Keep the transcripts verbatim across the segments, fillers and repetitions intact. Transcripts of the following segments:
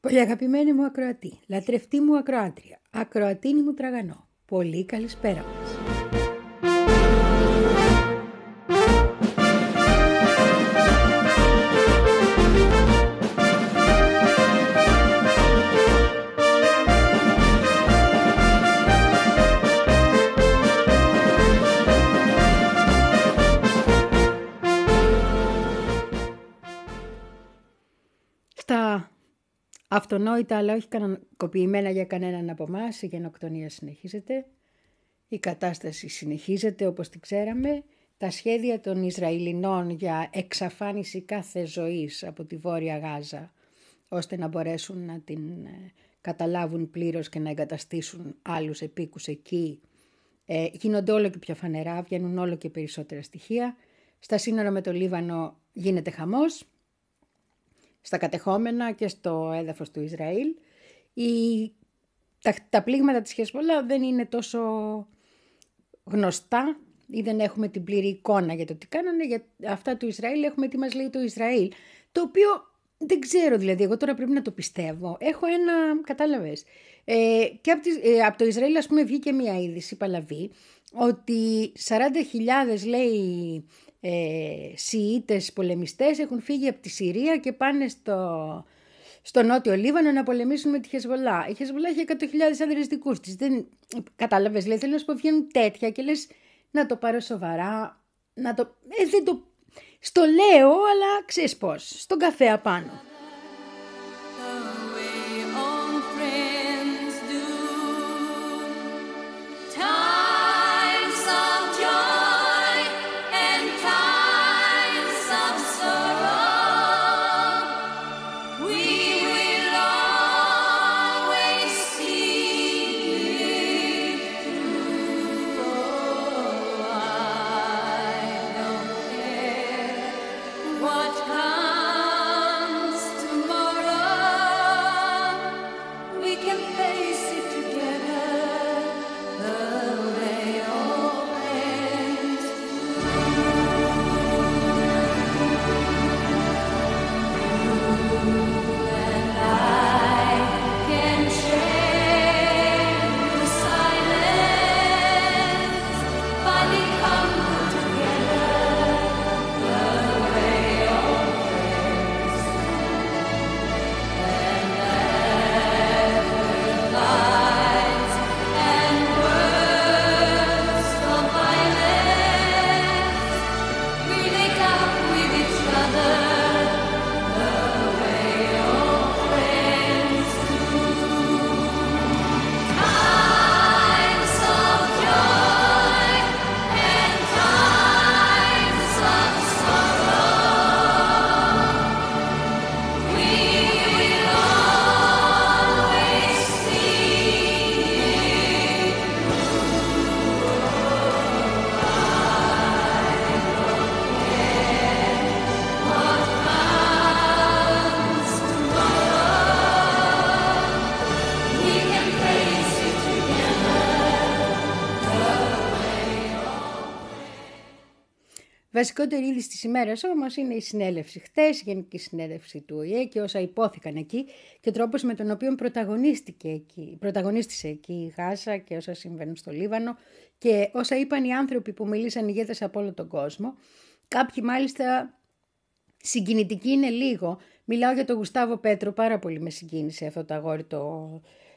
Πολύ αγαπημένη μου ακροατή, λατρευτή μου ακροάτρια, ακροατίνη μου τραγανό, πολύ καλησπέρα μας. Στα αυτονόητα αλλά όχι κανονικοποιημένα για κανέναν από εμάς, η γενοκτονία συνεχίζεται, η κατάσταση συνεχίζεται όπως την ξέραμε, τα σχέδια των Ισραηλινών για εξαφάνιση κάθε ζωής από τη Βόρεια Γάζα, ώστε να μπορέσουν να την καταλάβουν πλήρως και να εγκαταστήσουν άλλους επίκους εκεί, ε, γίνονται όλο και πιο φανερά, βγαίνουν όλο και περισσότερα στοιχεία. Στα σύνορα με το Λίβανο γίνεται χαμός, στα κατεχόμενα και στο έδαφος του Ισραήλ. Η, τα, τα πλήγματα της Χεσμολάχ δεν είναι τόσο γνωστά ή δεν έχουμε την πλήρη εικόνα για το τι κάνανε. Για αυτά του Ισραήλ έχουμε τι μας λέει το Ισραήλ, το οποίο δεν ξέρω, δηλαδή εγώ τώρα πρέπει να το πιστεύω. Έχω ένα, κατάλαβες, ε, και από, τις, ε, από το Ισραήλ ας πούμε βγήκε μια είδηση παλαβή ότι σαράντα χιλιάδες λέει ε, Σιήτες πολεμιστές έχουν φύγει από τη Συρία και πάνε στο, στο νότιο Λίβανο να πολεμήσουν με τη Χεσμολάχ. Η Χεσμολάχ έχει εκατό χιλιάδες άνδρες δικούς της. Δεν, κατάλαβες, λέει, θέλω να σου πω βγαίνουν τέτοια και λες να το πάρω σοβαρά, να το, ε, δεν το, στο λέω, αλλά ξέρεις πώς, στον καφέ απάνω. Βασικότερη είδηση της ημέρας όμως είναι η συνέλευση χτες, η Γενική Συνέλευση του Ο Η Ε και όσα υπόθηκαν εκεί και ο τρόπος με τον οποίο πρωταγωνίστηκε εκεί, πρωταγωνίστησε εκεί η Γάζα και όσα συμβαίνουν στο Λίβανο και όσα είπαν οι άνθρωποι που μίλησαν ηγέτες από όλο τον κόσμο. Κάποιοι μάλιστα συγκινητικοί είναι λίγο. Μιλάω για τον Γουστάβο Πέτρο, πάρα πολύ με συγκίνησε αυτό το αγόρι το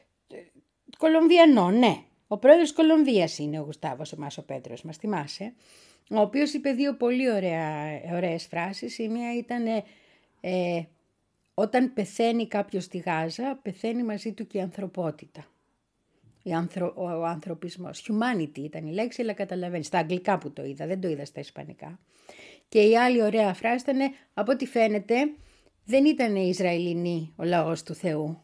Κολομβιανό, ναι. Ο πρόεδρος της Κολομβίας είναι ο Γουστάβος, ο Μάσο Πέτρος, μας θυμάσαι. Ο οποίος είπε δύο πολύ ωραία, ωραίες φράσεις. Η μία ήταν ε, όταν πεθαίνει κάποιος στη Γάζα, πεθαίνει μαζί του και η ανθρωπότητα. Η ανθρω, ο, ο ανθρωπισμός. Humanity ήταν η λέξη, αλλά καταλαβαίνεις. Στα αγγλικά που το είδα, δεν το είδα στα ισπανικά. Και η άλλη ωραία φράση ήταν, από ό,τι φαίνεται, δεν ήταν Ισραηλινοί ο λαός του Θεού.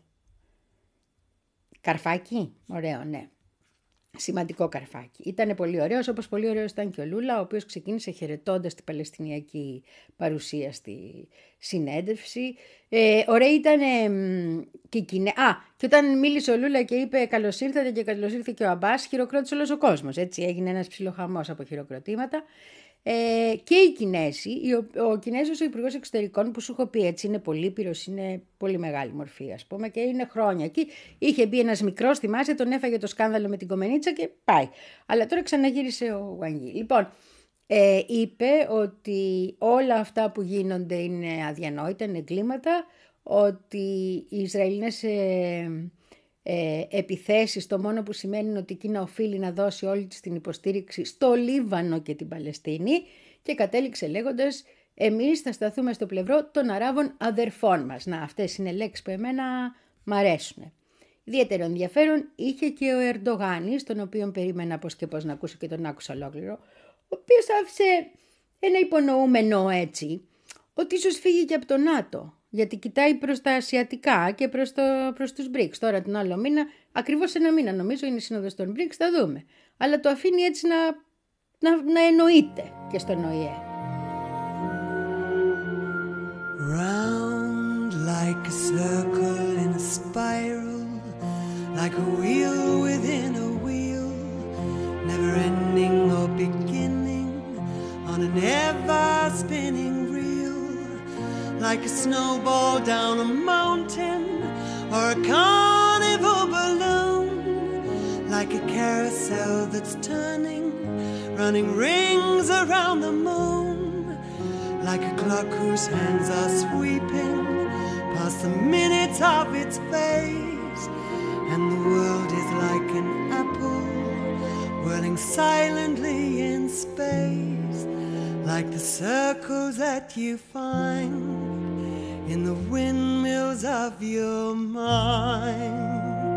Καρφάκι, ωραίο, ναι. Σημαντικό καρφάκι. Ήταν πολύ ωραίος, όπως πολύ ωραίος ήταν και ο Λούλα, ο οποίος ξεκίνησε χαιρετώντας την Παλαιστινιακή παρουσία στη συνέντευξη. Ε, ωραία ήταν ε, και εκείνη. Α, και όταν μίλησε ο Λούλα και είπε καλώς ήρθατε και καλώς ήρθε και ο Αμπάς, χειροκρότησε όλος ο κόσμος. Έτσι έγινε ένας ψιλοχαμός από χειροκροτήματα. Ε, και οι Κινέζοι, ο, ο Κινέζος ο Υπουργός Εξωτερικών που σου έχω πει έτσι είναι πολύπειρος, είναι πολύ μεγάλη μορφή ας πούμε και είναι χρόνια εκεί. Είχε μπει ένας μικρός, θυμάσαι, τον έφαγε το σκάνδαλο με την Κομμενίτσα και πάει. Αλλά τώρα ξαναγύρισε ο Wang Yi. Λοιπόν, ε, είπε ότι όλα αυτά που γίνονται είναι αδιανόητα, είναι εγκλήματα, ότι οι Ισραηλινές ε, ε, επιθέσεις το μόνο που σημαίνει είναι ότι η Κίνα οφείλει να δώσει όλη της την υποστήριξη στο Λίβανο και την Παλαιστίνη και κατέληξε λέγοντας εμείς θα σταθούμε στο πλευρό των Αράβων αδερφών μας. Να, αυτές είναι λέξεις που εμένα μ' αρέσουν. Ιδιαίτερο ενδιαφέρον είχε και ο Ερντογάνης, τον οποίο περίμενα πώς και πώς να ακούσω και τον άκουσα ολόκληρο, ο οποίος άφησε ένα υπονοούμενο έτσι, ότι ίσως φύγει και από το ΝΑΤΟ. Γιατί κοιτάει προς τα ασιατικά και προς, το, προς τους μπρικς. Τώρα τον άλλο μήνα, ακριβώς ένα μήνα νομίζω είναι η σύνοδος των μπρικς, θα δούμε. Αλλά το αφήνει έτσι να, να, να εννοείται και στον Ο Ε Ε. Round like a circle in a spiral, like a wheel within a wheel, never ending or beginning on an ever spinning reel, like a snowball down a mountain or a carnival balloon, like a carousel that's turning, running rings around the moon, like a clock whose hands are sweeping past the minutes of its face, and the world is like an apple whirling silently in space, like the circles that you find in the windmills of your mind.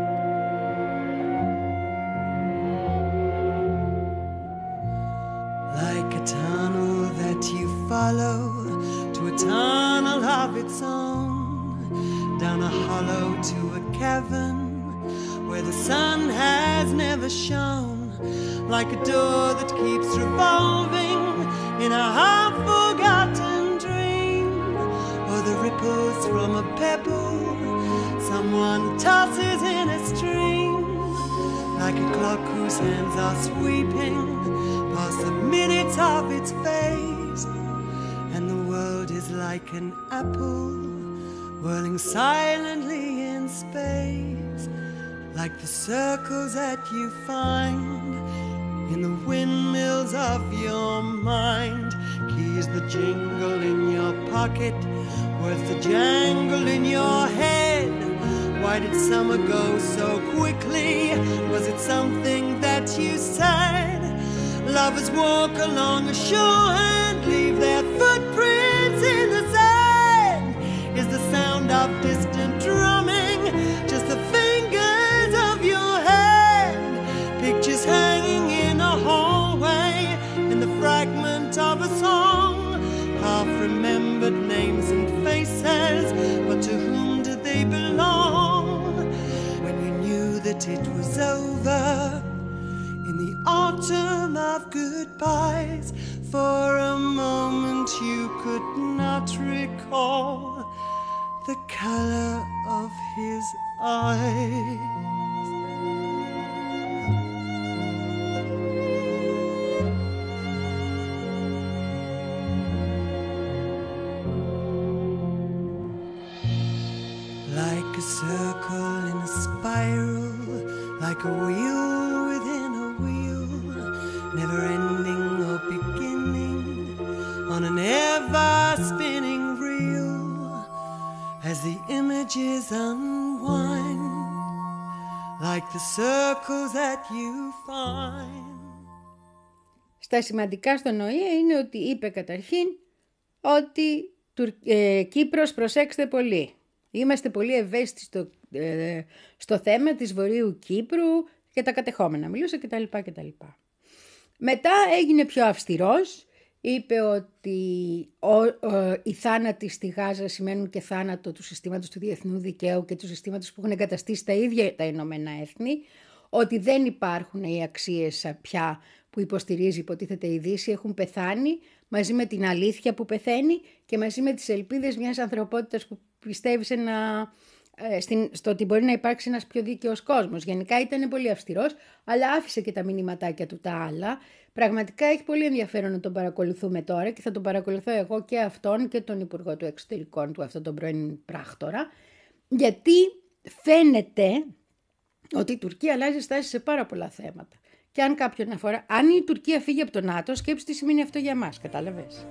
Like a tunnel that you follow to a tunnel of its own, down a hollow to a cavern where the sun has never shone, like a door that keeps revolving in a half-forgotten dream, or the ripples from a pebble someone tosses in a stream, like a clock whose hands are sweeping past the minutes of its face, and the world is like an apple whirling silently in space, like the circles that you find in the windmills of your mind. Keys the jingle in your pocket, words the jangle in your head. Why did summer go so quickly? Was it something that you said? Lovers walk along a shore and leave their footprints in the sand. Is the sound of distant drumming just the fingers of your hand? Pictures hanging in a hallway in the fragment of a song, half-remembered names and faces, but to whom did they belong? When you knew that it was over, in the autumn of goodbyes, for a moment you could not recall the color of his eyes. Like a circle in a spiral, like a wheel within a wheel, never ending or beginning on an ever spinning reel, as the images unwind, like the circles that you find. Στα σημαντικά στον Ο Ε Ε είναι ότι είπε καταρχήν ότι ε, Κύπρος προσέξτε πολύ. Είμαστε πολύ ευαίσθητοι στο, ε, στο θέμα της Βορείου Κύπρου και τα κατεχόμενα. Μιλούσε κτλ. κτλ. Μετά έγινε πιο αυστηρός. Είπε ότι ο, ο, οι θάνατοι στη Γάζα σημαίνουν και θάνατο του συστήματος του διεθνού δικαίου και του συστήματος που έχουν εγκαταστήσει τα ίδια τα Ηνωμένα Έθνη. Ότι δεν υπάρχουν οι αξίες πια που υποστηρίζει υποτίθεται η Δύση. Έχουν πεθάνει μαζί με την αλήθεια που πεθαίνει και μαζί με τις ελπίδες μιας ανθρωπότητας που πιστεύει σε ένα ε, στην, στο ότι μπορεί να υπάρξει ένας πιο δίκαιος κόσμος. Γενικά ήταν πολύ αυστηρός, αλλά άφησε και τα μηνυματάκια του τα άλλα. Πραγματικά έχει πολύ ενδιαφέρον να τον παρακολουθούμε τώρα και θα τον παρακολουθώ εγώ και αυτόν και τον Υπουργό του Εξωτερικών του, αυτόν τον πρώην πράκτορα, γιατί φαίνεται ότι η Τουρκία αλλάζει στάση σε πάρα πολλά θέματα. Και αν κάποιον αφορά, αν η Τουρκία φύγει από το ΝΑΤΟ, σκέψου τι σημαίνει αυτό για μας, κατάλαβες.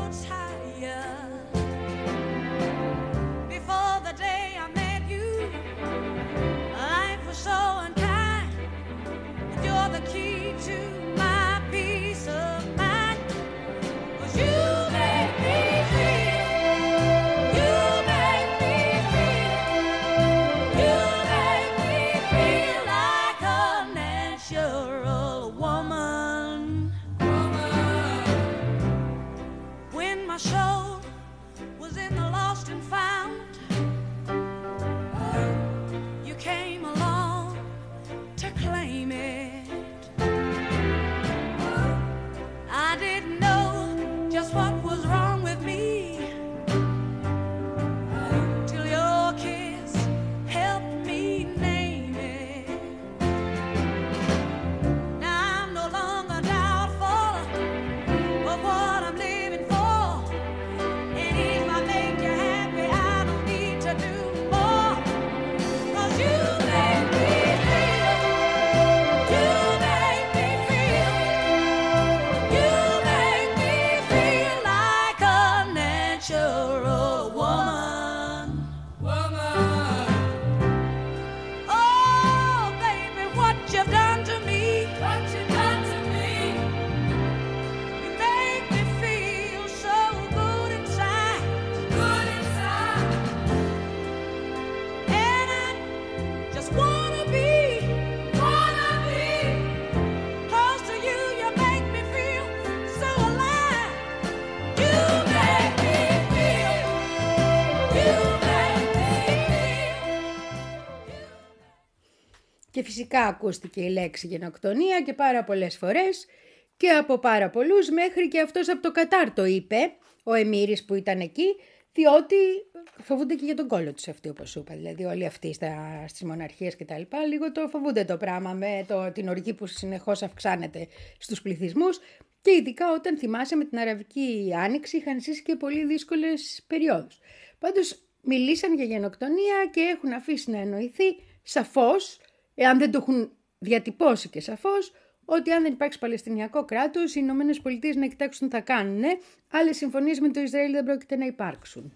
Και φυσικά ακούστηκε η λέξη γενοκτονία και πάρα πολλές φορές και από πάρα πολλούς, μέχρι και αυτός από το Κατάρ το είπε, ο Εμμύρης που ήταν εκεί, διότι φοβούνται και για τον κόλλο τους αυτοί, όπως σου είπα. Δηλαδή όλοι αυτοί στα, στις μοναρχίες και τα λοιπά, λίγο το φοβούνται το πράγμα με το, την οργή που συνεχώς αυξάνεται στους πληθυσμούς και ειδικά όταν θυμάσαι με την Αραβική Άνοιξη είχαν ζήσει και πολύ δύσκολες περιόδους. Πάντως μιλήσαν για γενοκτονία και έχουν αφήσει να εννοηθεί σαφώς, εάν δεν το έχουν διατυπώσει και σαφώς, ότι αν δεν υπάρξει Παλαιστινιακό κράτος, οι Ηνωμένες Πολιτείες να κοιτάξουν τι θα κάνουν. Άλλες συμφωνίες με το Ισραήλ δεν πρόκειται να υπάρξουν.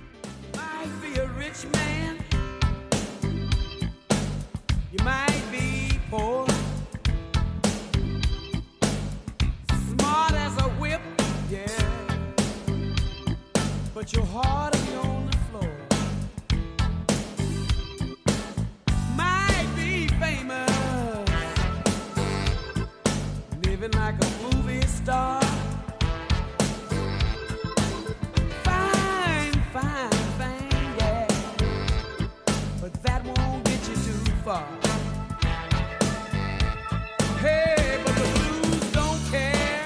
Like a movie star, fine, fine thing, yeah, but that won't get you too far. Hey, but the blues don't care.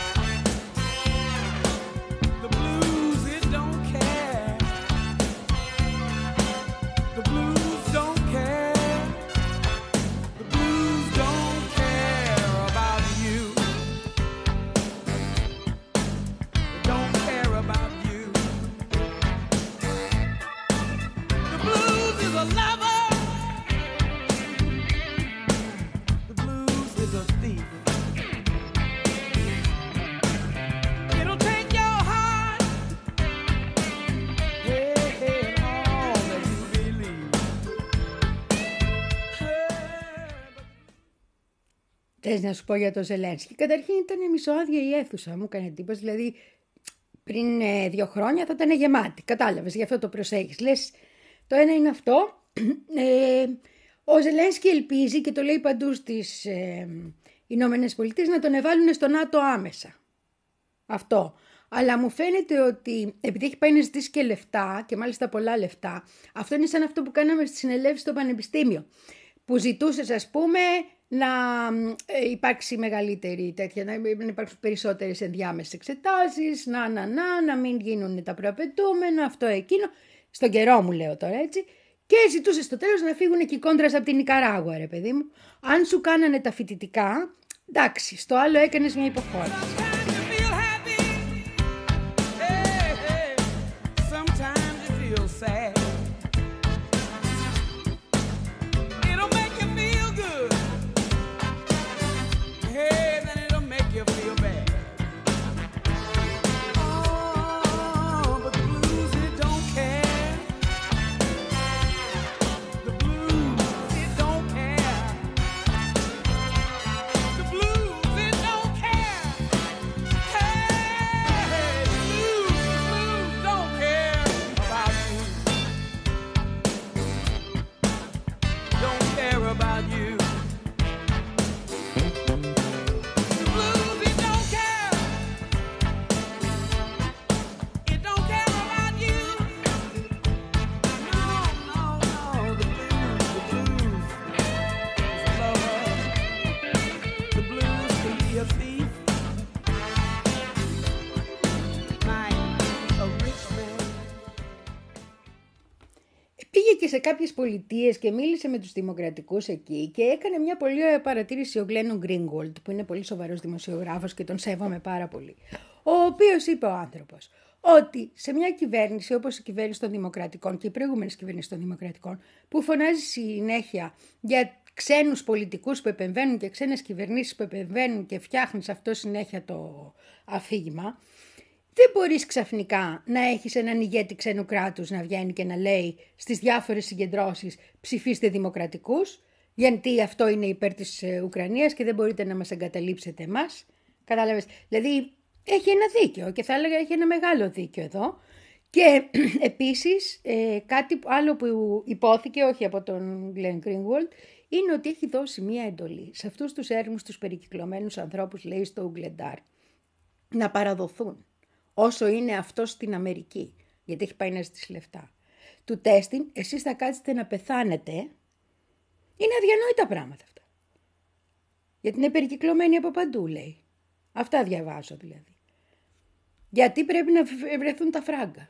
The blues, it don't care. The blues don't care. The blues don't care about you. Θες να σου πω για το Ζελένσκι? Καταρχήν ήταν μισοάδια η αίθουσα, μου έκανε εντύπωση, δηλαδή πριν ε, δύο χρόνια θα ήταν γεμάτη, κατάλαβες, γι' αυτό το προσέχεις. Λες, το ένα είναι αυτό, ε, ο Ζελένσκι ελπίζει και το λέει παντού στις ε, Ηνωμένες Πολιτείες να τον εβάλουν στο ΝΑΤΟ άμεσα. Αυτό. Αλλά μου φαίνεται ότι επειδή έχει πάει να ζητήσει και λεφτά και μάλιστα πολλά λεφτά, αυτό είναι σαν αυτό που κάναμε στη συνελεύση στο πανεπιστήμιο, που ζητούσες ας πούμε να υπάρξει μεγαλύτερη τέτοια, να υπάρξουν περισσότερες ενδιάμεσες εξετάσεις, να, να, να, να μην γίνουν τα προαπαιτούμενα, αυτό εκείνο, στον καιρό μου λέω τώρα έτσι, Και ζητούσε στο τέλος να φύγουν και οι κόντρας από την Νικαράγουα, ρε παιδί μου. Αν σου κάνανε τα φοιτητικά, εντάξει, στο άλλο έκανες μια υποχώρηση. Και σε κάποιες πολιτείες και μίλησε με τους δημοκρατικούς εκεί και έκανε μια πολύ ωραία παρατήρηση ο Glennon Greenwald, που είναι πολύ σοβαρός δημοσιογράφος και τον σέβομαι πάρα πολύ, ο οποίος είπε ο άνθρωπος ότι σε μια κυβέρνηση όπως η κυβέρνηση των Δημοκρατικών και οι προηγούμενες κυβερνήσεις των Δημοκρατικών, που φωνάζει συνέχεια για ξένους πολιτικούς που επεμβαίνουν και ξένες κυβερνήσεις που επεμβαίνουν και φτιάχνουν σε αυτό συνέχεια το αφήγημα, δεν μπορείς ξαφνικά να έχεις έναν ηγέτη ξένου κράτους να βγαίνει και να λέει στις διάφορες συγκεντρώσεις ψηφίστε δημοκρατικούς, γιατί αυτό είναι υπέρ της Ουκρανίας και δεν μπορείτε να μας εγκαταλείψετε εμάς. Κατάλαβες. Δηλαδή έχει ένα δίκιο και θα έλεγα έχει ένα μεγάλο δίκιο εδώ. Και επίσης ε, κάτι άλλο που υπόθηκε, όχι από τον Glenn Greenwald, είναι ότι έχει δώσει μία εντολή σε αυτούς τους έρμους, τους περικυκλωμένους ανθρώπους, λέει στο Ουγκλεντάρ, να παραδοθούν. Όσο είναι αυτό στην Αμερική, γιατί έχει πάει να ζητήσει λεφτά. Του τέστην, εσείς θα κάτσετε να πεθάνετε. Είναι αδιανόητα πράγματα αυτά. Γιατί είναι περικυκλωμένοι από παντού, λέει. Αυτά διαβάζω δηλαδή. Γιατί πρέπει να βρεθούν τα φράγκα.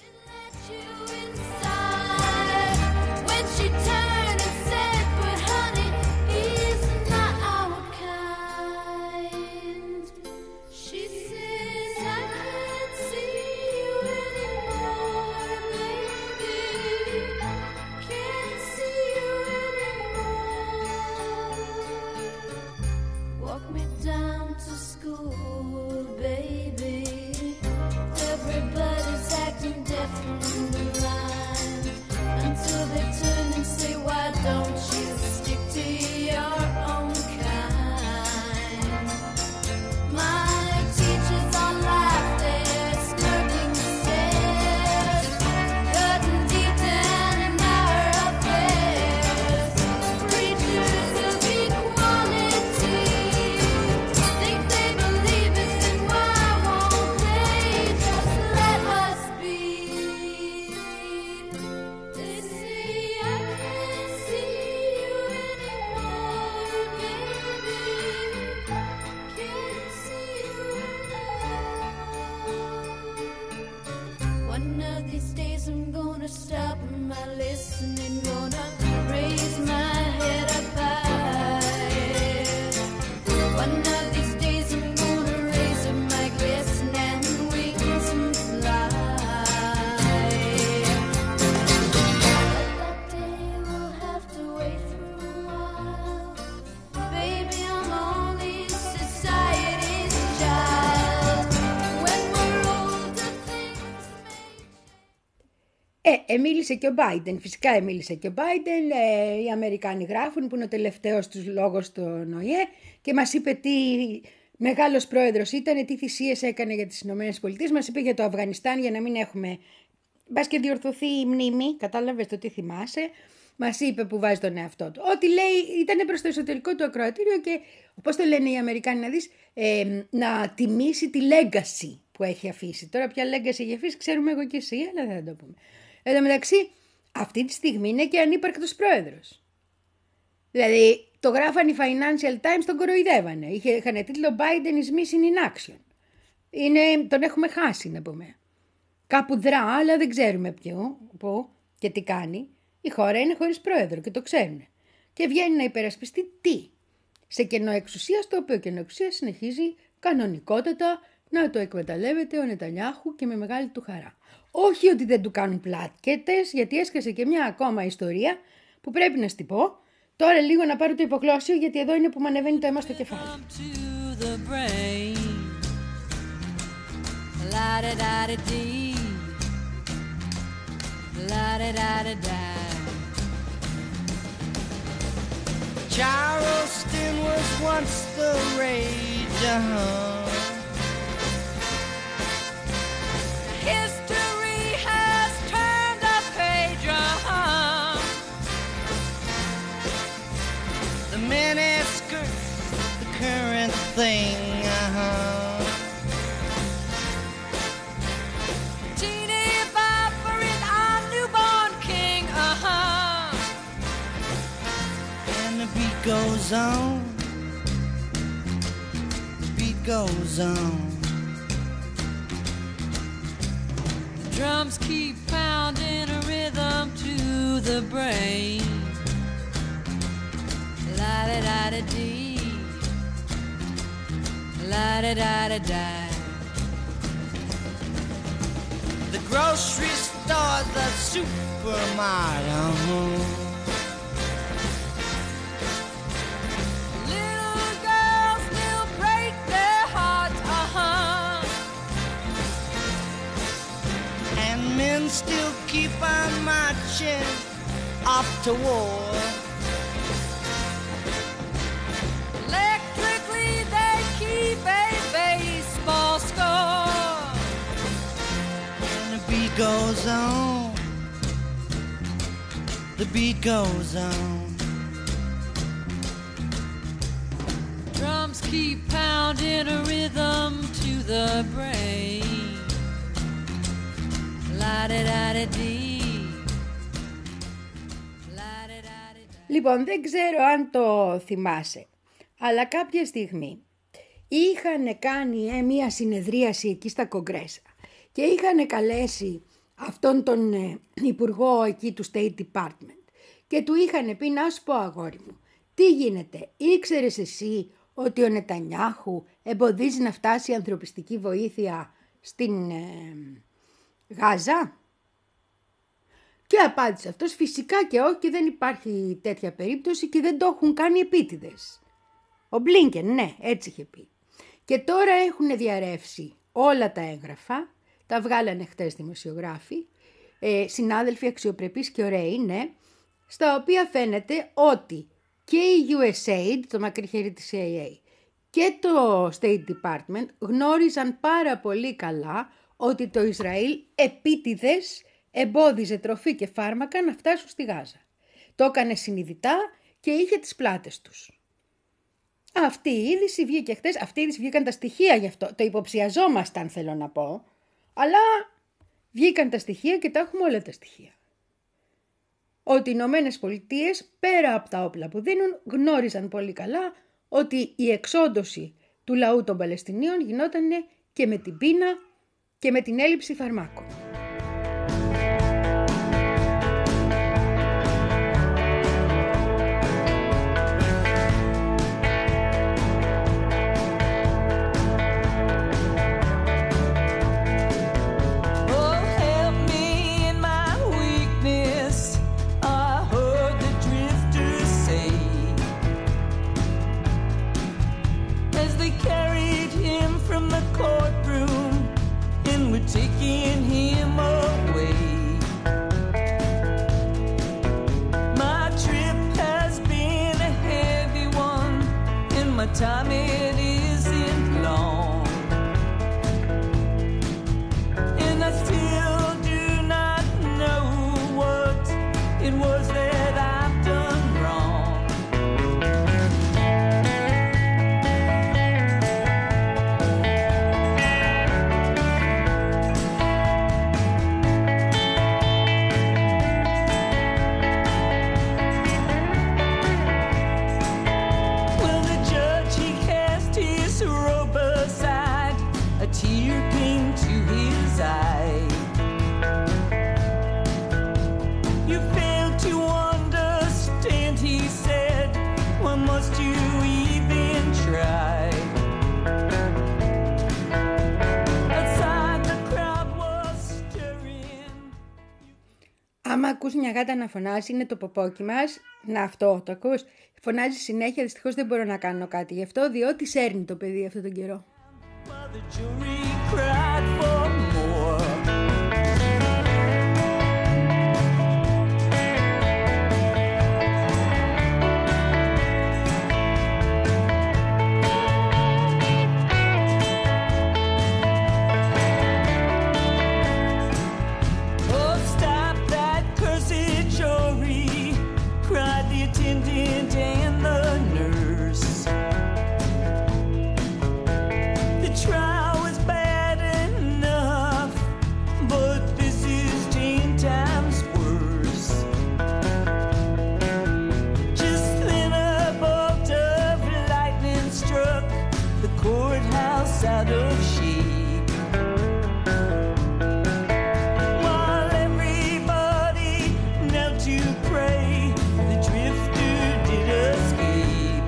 Ε, μίλησε και ο Biden, φυσικά μίλησε και ο Biden, ε, οι Αμερικάνοι γράφουν που είναι ο τελευταίος τους λόγος στον Ο Ε Ε και μας είπε τι μεγάλος πρόεδρος ήταν, τι θυσίες έκανε για τις Ηνωμένες Πολιτείες, μας είπε για το Αφγανιστάν για να μην έχουμε, μπας και διορθωθεί η μνήμη, κατάλαβες το τι θυμάσαι, μας είπε που βάζει τον εαυτό του. Ό,τι λέει ήταν προς το εσωτερικό του ακροατήριο και όπως το λένε οι Αμερικάνοι να δεις, ε, να τιμήσει τη legacy που έχει αφήσει. Τώρα ποια legacy έχει αφήσει ξέρουμε εγώ και εσύ, αλλά δεν θα το πούμε. Εν τω μεταξύ, αυτή τη στιγμή είναι και ανύπαρκτος πρόεδρος. Δηλαδή, το γράφανε οι Financial Times, τον κοροϊδεύανε. Είχαν τίτλο Biden is missing in action. Είναι, τον έχουμε χάσει, να πούμε. Κάπου δρά, αλλά δεν ξέρουμε ποιο, πού και τι κάνει. Η χώρα είναι χωρίς πρόεδρο και το ξέρουν. Και βγαίνει να υπερασπιστεί τι? Σε κενό εξουσίας, το οποίο κενό εξουσίας συνεχίζει κανονικότατα να το εκμεταλλεύεται ο Νετανιάχου και με μεγάλη του χαρά. Όχι ότι δεν του κάνουν πλάτκετες, γιατί έσκασε και μια ακόμα ιστορία που πρέπει να στη πω. Τώρα λίγο να πάρω το υποκλώσιο, γιατί εδώ είναι που μου ανεβαίνει το αίμα στο κεφάλι. Charleston was once the rage, uh-huh. History has turned a page, uh-huh. The miniskirts, the current thing, uh-huh. Teeny bopper is our newborn king, uh-huh. And the beat goes on, the beat goes on. Drums keep pounding a rhythm to the brain. La-da-da-da-dee, la-da-da-da-da. The grocery store, the supermarket, uh-huh. Little girls still break their hearts, uh-huh. And men still keep on marching off to war. Electrically they keep a baseball score. And the beat goes on, the beat goes on. Drums keep pounding a rhythm to the brain. La-da-da-da-dee, la-da-da-da-da. Λοιπόν, δεν ξέρω αν το θυμάσαι, αλλά κάποια στιγμή είχαν κάνει ε, μία συνεδρίαση εκεί στα Κογκρέσα και είχαν καλέσει αυτόν τον ε, υπουργό εκεί του State Department και του είχαν πει, να σου πω αγόρι μου, τι γίνεται, ήξερες εσύ ότι ο Νετανιάχου εμποδίζει να φτάσει η ανθρωπιστική βοήθεια στην ε, Γάζα? Και απάντησε αυτός, φυσικά και όχι, και δεν υπάρχει τέτοια περίπτωση και δεν το έχουν κάνει επίτηδες. Ο Μπλίνκεν, ναι, έτσι είχε πει. Και τώρα έχουν διαρρεύσει όλα τα έγγραφα, τα βγάλανε χτες δημοσιογράφοι, ε, συνάδελφοι αξιοπρεπείς και ωραίοι, ναι, στα οποία φαίνεται ότι και η γιου ες έιντ, το μακρύ χέρι της σι άι έι, και το State Department γνώριζαν πάρα πολύ καλά ότι το Ισραήλ επίτηδες εμπόδιζε τροφή και φάρμακα να φτάσουν στη Γάζα. Το έκανε συνειδητά και είχε τις πλάτες τους. Αυτή η είδηση βγήκε χτες, αυτή η είδηση βγήκαν τα στοιχεία γι' αυτό. Το υποψιαζόμασταν, θέλω να πω, αλλά βγήκαν τα στοιχεία και τα έχουμε όλα τα στοιχεία. Ότι οι Ηνωμένες Πολιτείες, πέρα από τα όπλα που δίνουν, γνώριζαν πολύ καλά ότι η εξόντωση του λαού των Παλαιστινίων γινόταν και με την πείνα και με την έλλειψη φαρμάκων. Taking him away. My trip has been a heavy one, and my time it isn't long. And I still do not know what it was that I've done wrong. Well, the judge, he cast Άμα ακούς μια γάτα να φωνάζει, είναι το ποπόκι μας. Να, αυτό το ακούς. Φωνάζει συνέχεια, δυστυχώς δεν μπορώ να κάνω κάτι γι' αυτό, διότι σέρνει το παιδί αυτόν τον καιρό. Out of shape, while everybody knelt to pray, the drifter did escape.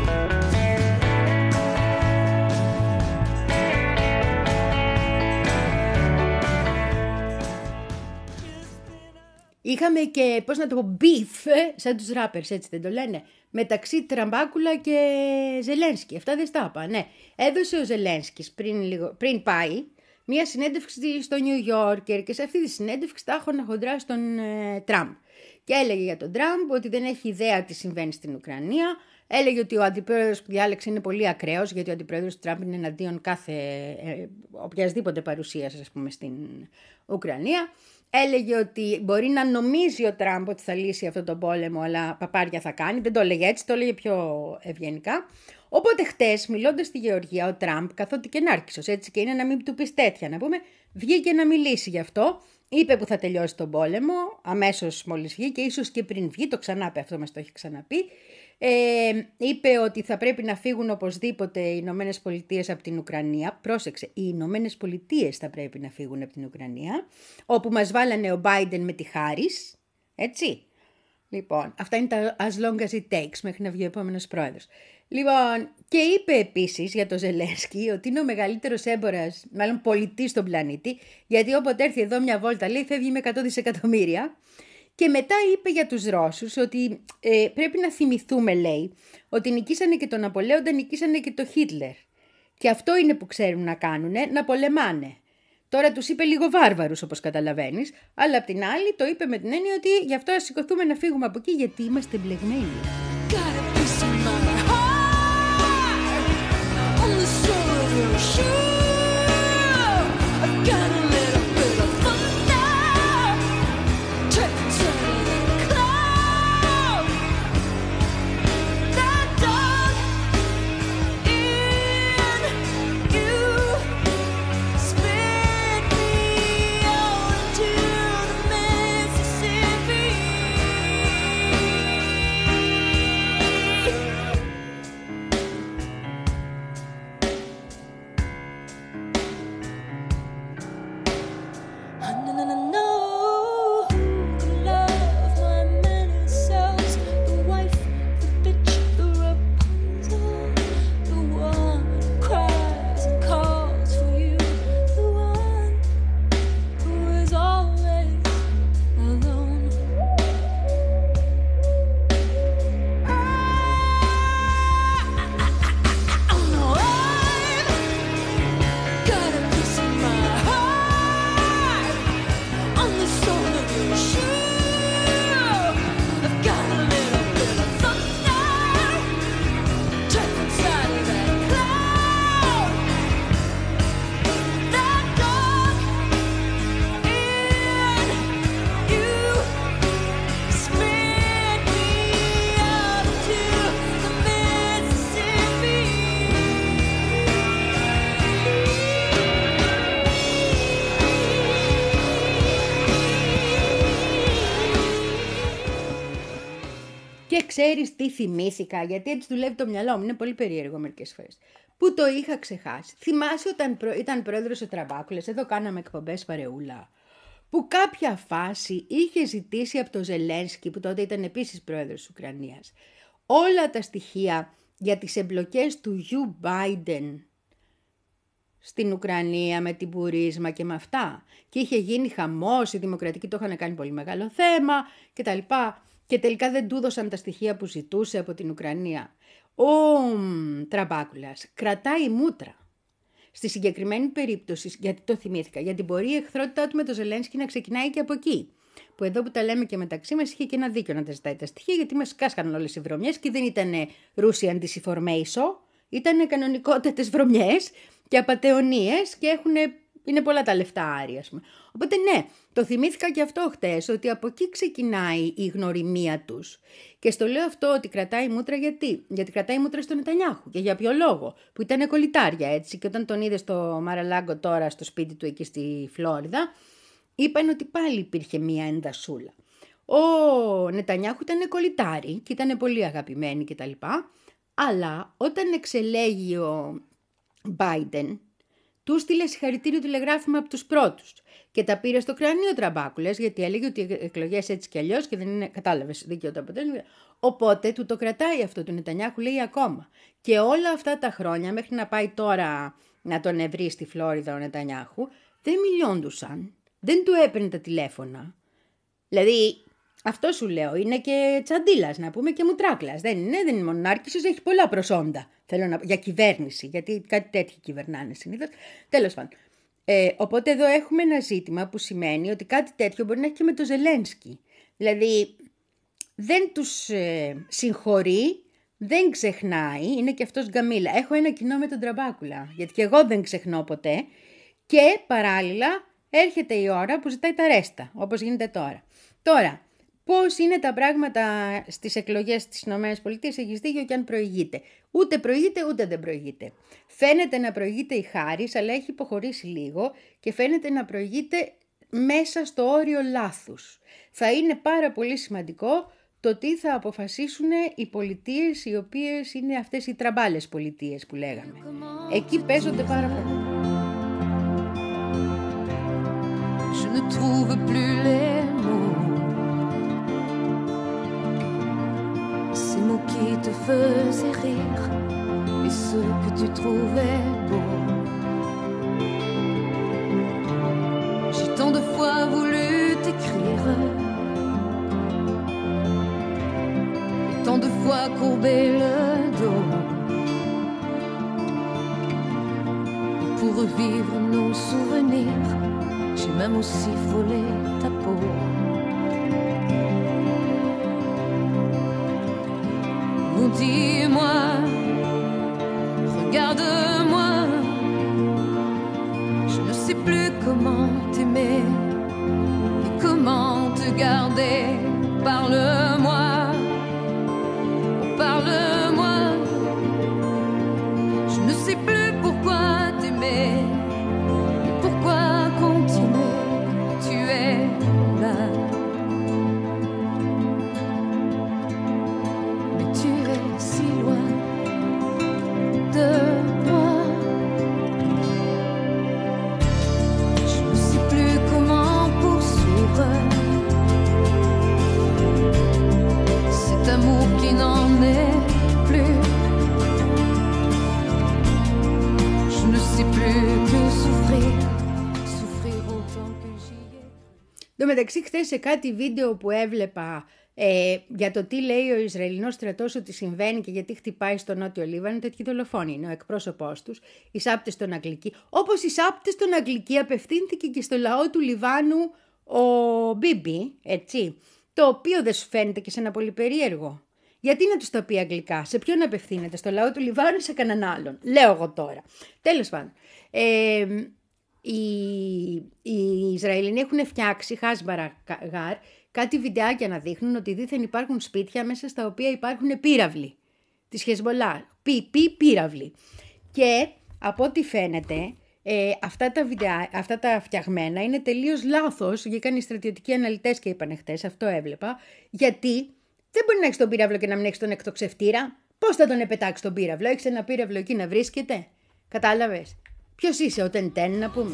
Είχαμε και, πώς να το πω, beef, σαν τους rappers, έτσι δεν το λένε, μεταξύ Τραμπάκουλα και Ζελένσκι. Αυτά δεν στα είπα, ναι. Έδωσε ο Ζελένσκις πριν, λίγο, πριν πάει μία συνέντευξη στο New Yorker και σε αυτή τη συνέντευξη τα έχω να χοντρά στον ε, Τραμπ. Και έλεγε για τον Τραμπ ότι δεν έχει ιδέα τι συμβαίνει στην Ουκρανία. Έλεγε ότι ο αντιπρόεδρος που διάλεξε είναι πολύ ακραίος, γιατί ο αντιπρόεδρος του Τραμπ είναι εναντίον κάθε ε, οποιασδήποτε παρουσίας, ας πούμε, στην Ουκρανία. Έλεγε ότι μπορεί να νομίζει ο Τραμπ ότι θα λύσει αυτό το πόλεμο, αλλά παπάρια θα κάνει. Δεν το έλεγε έτσι, το έλεγε πιο ευγενικά. Οπότε χτες, μιλώντας στη Γεωργία, ο Τραμπ, καθότι και νάρκισσος, έτσι και είναι να μην του πεις τέτοια, να πούμε, βγήκε να μιλήσει γι' αυτό. Είπε που θα τελειώσει τον πόλεμο, αμέσως μόλις βγήκε, ίσως και πριν βγει, το ξανάπε, αυτό μας το έχει ξαναπεί. Ε, είπε ότι θα πρέπει να φύγουν οπωσδήποτε οι Ηνωμένες Πολιτείες από την Ουκρανία. Πρόσεξε, οι Ηνωμένες Πολιτείες θα πρέπει να φύγουν από την Ουκρανία, όπου μας βάλανε ο Biden με τη Χάρις, έτσι. Λοιπόν, αυτά είναι τα as long as it takes, μέχρι να βγει ο επόμενος πρόεδρος. Λοιπόν, και είπε επίσης για το Ζελένσκι ότι είναι ο μεγαλύτερος έμπορας, μάλλον πολιτής στον πλανήτη, γιατί όποτε έρθει εδώ μια βόλτα, λέει, φεύγει με εκατό δισεκατομμύρια. Και μετά είπε για τους Ρώσους ότι ε, πρέπει να θυμηθούμε, λέει, ότι νικήσανε και τον Ναπολέοντα, νικήσανε και τον Χίτλερ. Και αυτό είναι που ξέρουν να κάνουνε, να πολεμάνε. Τώρα τους είπε λίγο βάρβαρους, όπως καταλαβαίνεις, αλλά απ' την άλλη το είπε με την έννοια ότι γι' αυτό ας σηκωθούμε να φύγουμε από εκεί, γιατί είμαστε μπλεγμένοι. Ξέρεις τι θυμήθηκα, γιατί έτσι δουλεύει το μυαλό μου, είναι πολύ περίεργο μερικές φορές. Που το είχα ξεχάσει. Θυμάσαι όταν προ... ήταν πρόεδρος ο Τραμπάκουλας, εδώ κάναμε εκπομπές παρεούλα, που κάποια φάση είχε ζητήσει από το Ζελένσκι, που τότε ήταν επίσης πρόεδρος της Ουκρανίας, όλα τα στοιχεία για τις εμπλοκές του Γιου Μπάιντεν στην Ουκρανία με την Πουρίσμα και με αυτά. Και είχε γίνει χαμός, οι δημοκρατικοί το είχαν κάνει πολύ μεγάλο θέμα και τα λοιπά. Και τελικά δεν του έδωσαν τα στοιχεία που ζητούσε από την Ουκρανία. Ο Τραμπάκουλας κρατάει μούτρα. Στη συγκεκριμένη περίπτωση, γιατί το θυμήθηκα, γιατί μπορεί η εχθρότητά του με το Ζελένσκι να ξεκινάει και από εκεί. Που εδώ που τα λέμε και μεταξύ μας είχε και ένα δίκιο να τα ζητάει τα στοιχεία, γιατί μας κάσκαναν όλες οι βρωμιές και δεν ήταν Russian disinformation, ήταν κανονικότατες βρωμιές και απατεωνίες και έχουν, είναι πολλά τα λεφτά άρια, ας πούμε. Οπότε ναι, το θυμήθηκα και αυτό χτες, ότι από εκεί ξεκινάει η γνωριμία τους. Και στο λέω αυτό ότι κρατάει μούτρα γιατί. Γιατί κρατάει μούτρα στον Νετανιάχου. Και για ποιο λόγο. Που ήταν κολλητάρια έτσι. Και όταν τον είδε στο Μαραλάγκο τώρα στο σπίτι του εκεί στη Φλόριδα, είπαν ότι πάλι υπήρχε μία εντασούλα. Ο Νετανιάχου ήταν κολλητάρι και ήταν πολύ αγαπημένοι κτλ. Αλλά όταν εξελέγει ο Biden, του στείλε συγχαρητήριο τηλεγράφημα από τους πρώτους. Και τα πήρε στο κρανίο Τραμπάκουλας, γιατί έλεγε ότι οι εκλογές έτσι κι αλλιώς και δεν είναι, κατάλαβες, δίκαιο το αποτέλεσμα. Οπότε του το κρατάει αυτό του Νετανιάχου, λέει ακόμα. Και όλα αυτά τα χρόνια, μέχρι να πάει τώρα να τον ευρεί στη Φλόριδα ο Νετανιάχου, δεν μιλιόντουσαν. Δεν του έπαιρνε τα τηλέφωνα. Δηλαδή, αυτό σου λέω, είναι και τσαντίλας, να πούμε, και μουτράκλας. Δεν είναι, δεν είναι μονάρχης, έχει πολλά προσόντα. Θέλω να, για κυβέρνηση, γιατί κάτι τέτοιο κυβερνάνε συνήθως. Τέλος πάντων. Ε, οπότε εδώ έχουμε ένα ζήτημα που σημαίνει ότι κάτι τέτοιο μπορεί να έχει και με το Ζελένσκι. Δηλαδή δεν τους ε, συγχωρεί, δεν ξεχνάει, είναι και αυτός γκαμίλα. Έχω ένα κοινό με τον Τραμπάκουλα, γιατί και εγώ δεν ξεχνώ ποτέ. Και παράλληλα έρχεται η ώρα που ζητάει τα ρέστα, όπως γίνεται τώρα. Τώρα, πώς είναι τα πράγματα στις εκλογές της ΗΠΑ, έχεις δίκιο και αν προηγείται. Ούτε προηγείται ούτε δεν προηγείται. Φαίνεται να προηγείται η Χάρις, αλλά έχει υποχωρήσει λίγο και φαίνεται να προηγείται μέσα στο όριο λάθους. Θα είναι πάρα πολύ σημαντικό το τι θα αποφασίσουν οι πολιτείες οι οποίες είναι αυτές οι τραμπάλες πολιτείες που λέγαμε. Εκεί παίζονται πάρα πολύ. Je ne trouve plus les mots. Ces mots qui te faisaient rire et ceux que tu trouvais beaux. J'ai tant de fois voulu t'écrire et tant de fois courbé le dos. Et pour revivre nos souvenirs, j'ai même aussi frôlé ta peau. Oh, dis-moi, regarde-moi, je ne sais plus comment t'aimer et comment te garder. Parle-moi, oh, parle-moi, je ne sais plus pourquoi t'aimer et pourquoi continuer. Tu es là. Si loin de moi, je ne sais plus comment poursuivre cet amour qui n'en est plus. Je ne sais plus que souffrir, souffrir autant que j'y ai. Εν τω μεταξύ, χθες σε κάτι βίντεο που έβλεπα Ε, για το τι λέει ο Ισραηλινός στρατός ότι συμβαίνει και γιατί χτυπάει στο Νότιο Λίβανο, τέτοιοι δολοφόνοι είναι ο εκπρόσωπός τους, οι σάπτες των Αγγλικοί. Όπως οι σάπτες των Αγγλικοί απευθύνθηκε και στο λαό του Λιβάνου ο Μπίμπι, έτσι, το οποίο δεν σου φαίνεται και σε ένα πολύ περίεργο. Γιατί να τους τα πει αγγλικά, σε ποιον απευθύνεται, στο λαό του Λιβάνου ή σε κανέναν άλλον, λέω εγώ τώρα. Τέλος πάντων. Ε, οι, οι Ισραηλινοί έχουν φτιάξει χάσμπαραγκάρ, κάτι βιντεάκια να δείχνουν ότι δήθεν υπάρχουν σπίτια μέσα στα οποία υπάρχουν πύραυλοι της Χεσμολά. Πι, πι, πύραυλοι. Και από ό,τι φαίνεται, ε, αυτά, τα βιντεά, αυτά τα φτιαγμένα είναι τελείως λάθος. Βγήκαν οι στρατιωτικοί αναλυτές και είπαν χτες, αυτό έβλεπα. Γιατί δεν μπορεί να έχεις τον πύραυλο και να μην έχεις τον εκτοξευτήρα. Πώς θα τον επετάξεις τον πύραυλο, έχεις ένα πύραυλο εκεί να βρίσκεται. Κατάλαβες. Ποιος είσαι ο Τεντέν, να πούμε.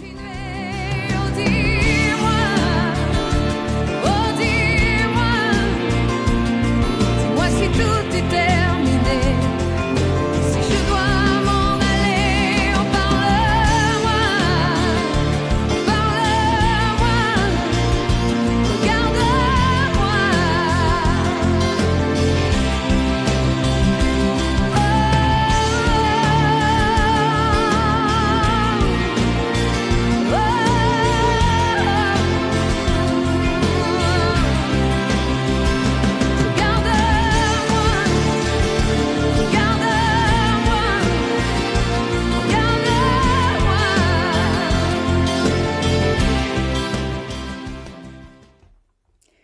Tout est terminé. Si je dois m'en aller, oh parle-moi.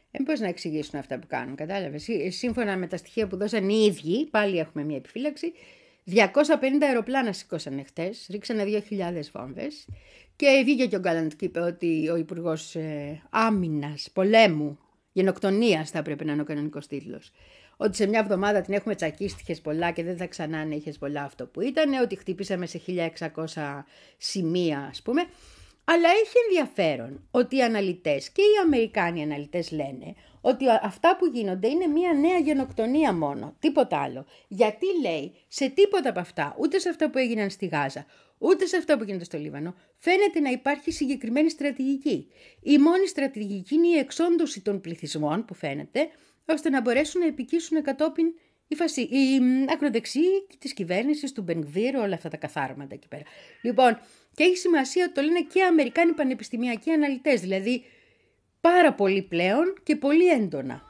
Ε, πώς να εξηγήσουν αυτά που κάνουν, κατάλαβες. Σύμφωνα με τα στοιχεία που δώσαν οι ίδιοι, πάλι έχουμε μια επιφύλαξη, διακόσια πενήντα αεροπλάνα σηκώσανε χτες, ρίξανε δύο χιλιάδες βόμβες και βγήκε και ο Γκάλαντ και είπε ότι ο Υπουργός ε, Άμυνας, Πολέμου, Γενοκτονίας θα έπρεπε να είναι ο κανονικός τίτλος. Ότι σε μια εβδομάδα την έχουμε τσακίσει τη Χεσπολά και δεν θα ξανά είναι η Χεσπολά αυτό που ήταν, ότι χτύπησαμε σε χίλια εξακόσια σημεία, ας πούμε. Αλλά έχει ενδιαφέρον ότι οι αναλυτές και οι Αμερικάνοι αναλυτές λένε ότι αυτά που γίνονται είναι μια νέα γενοκτονία μόνο, τίποτα άλλο. Γιατί λέει σε τίποτα από αυτά, ούτε σε αυτά που έγιναν στη Γάζα, ούτε σε αυτά που γίνονται στο Λίβανο, φαίνεται να υπάρχει συγκεκριμένη στρατηγική. Η μόνη στρατηγική είναι η εξόντωση των πληθυσμών που φαίνεται, ώστε να μπορέσουν να επικύσουν κατόπιν οι, φασί, οι ακροδεξιοί της κυβέρνησης, του Μπενγκβίρ, όλα αυτά τα καθάρματα εκεί πέρα. Λοιπόν, και έχει σημασία ότι το λένε και Αμερικάνοι πανεπιστημιακοί αναλυτές, δηλαδή πάρα πολύ πλέον και πολύ έντονα.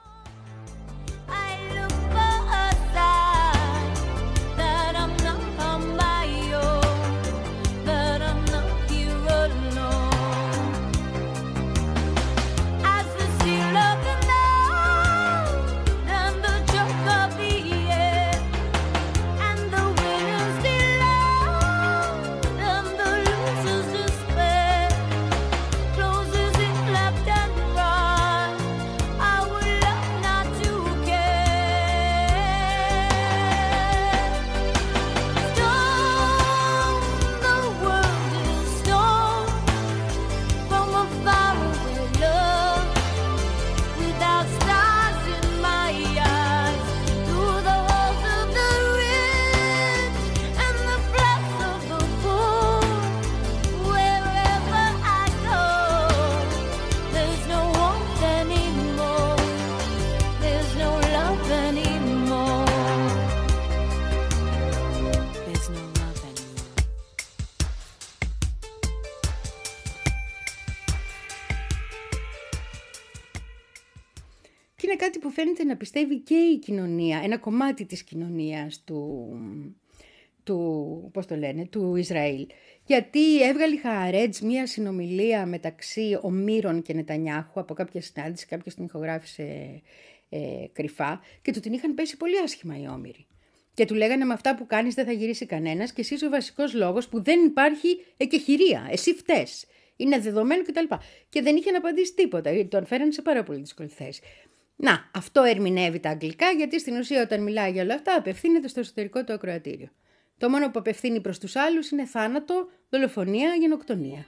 Κάτι που φαίνεται να πιστεύει και η κοινωνία, ένα κομμάτι της κοινωνίας του, του, πώς το λένε, του Ισραήλ. Γιατί έβγαλε η Χααρέτζ μία συνομιλία μεταξύ Ομήρων και Νετανιάχου από κάποια συνάντηση, κάποιος την ηχογράφησε ε, κρυφά και του την είχαν πέσει πολύ άσχημα οι Όμηροι. Και του λέγανε με αυτά που κάνεις δεν θα γυρίσει κανένας και εσύ είσαι ο βασικός λόγος που δεν υπάρχει εκεχηρία, εσύ φταίς, είναι δεδομένο κτλ. Και, και δεν είχε να απαντήσει τίποτα, τον φέρανε σε πάρα πολύ δύσκολη θέση. Να, αυτό ερμηνεύει τα αγγλικά, γιατί στην ουσία όταν μιλάει για όλα αυτά απευθύνεται στο εσωτερικό του ακροατήριο. Το μόνο που απευθύνει προς τους άλλους είναι θάνατο, δολοφονία, γενοκτονία.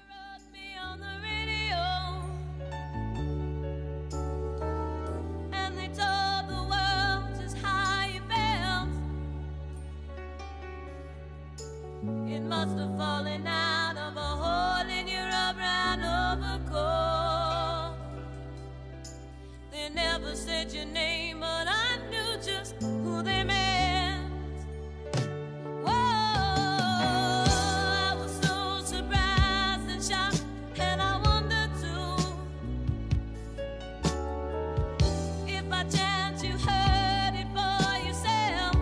Never said your name, but I knew just who they meant. Whoa, I was so surprised and shocked, and I wondered too if by chance you heard it for yourself.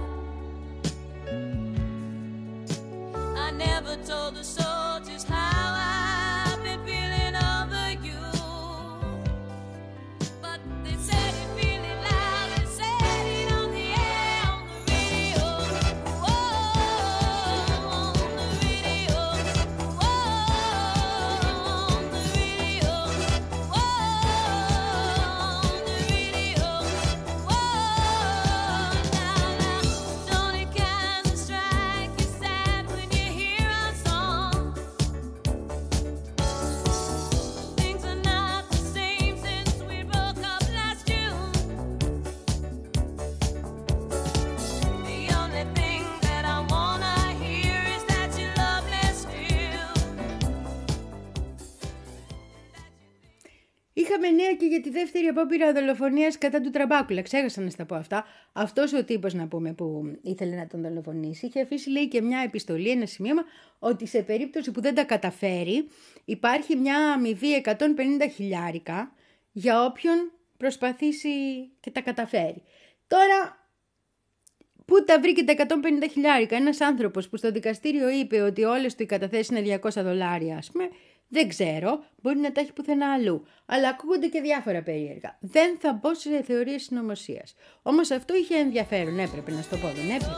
I never told the soldiers how I've been feeling over you. Said it really loud and said it on the air, on the radio. Whoa, on the radio. Whoa, on the radio. Whoa, on the radio. Whoa, now, now, don't it kind of strike you sad when you hear our song? Things are not the same since we broke up. Είχαμε νέα και για τη δεύτερη απόπειρα δολοφονίας κατά του Τραμπάκουλα. Ξέχασα να στα πω αυτά. Αυτός ο τύπος, να πούμε, που ήθελε να τον δολοφονήσει, είχε αφήσει, λέει, και μια επιστολή, ένα σημείωμα, ότι σε περίπτωση που δεν τα καταφέρει, υπάρχει μια αμοιβή εκατόν πενήντα χιλιάρικα για όποιον προσπαθήσει και τα καταφέρει. Τώρα, πού τα βρήκε τα εκατόν πενήντα χιλιάρικα? Ένας άνθρωπος που στο δικαστήριο είπε ότι όλες του οι καταθέσεις είναι διακόσια δολάρια, ας πούμε, Δεν ξέρω, μπορεί να τα έχει πουθενά αλλού. Αλλά ακούγονται και διάφορα περίεργα. Δεν θα μπω σε θεωρίες συνωμοσίας. Όμως αυτό είχε ενδιαφέρον, έπρεπε να στο πω, δεν έπρεπε.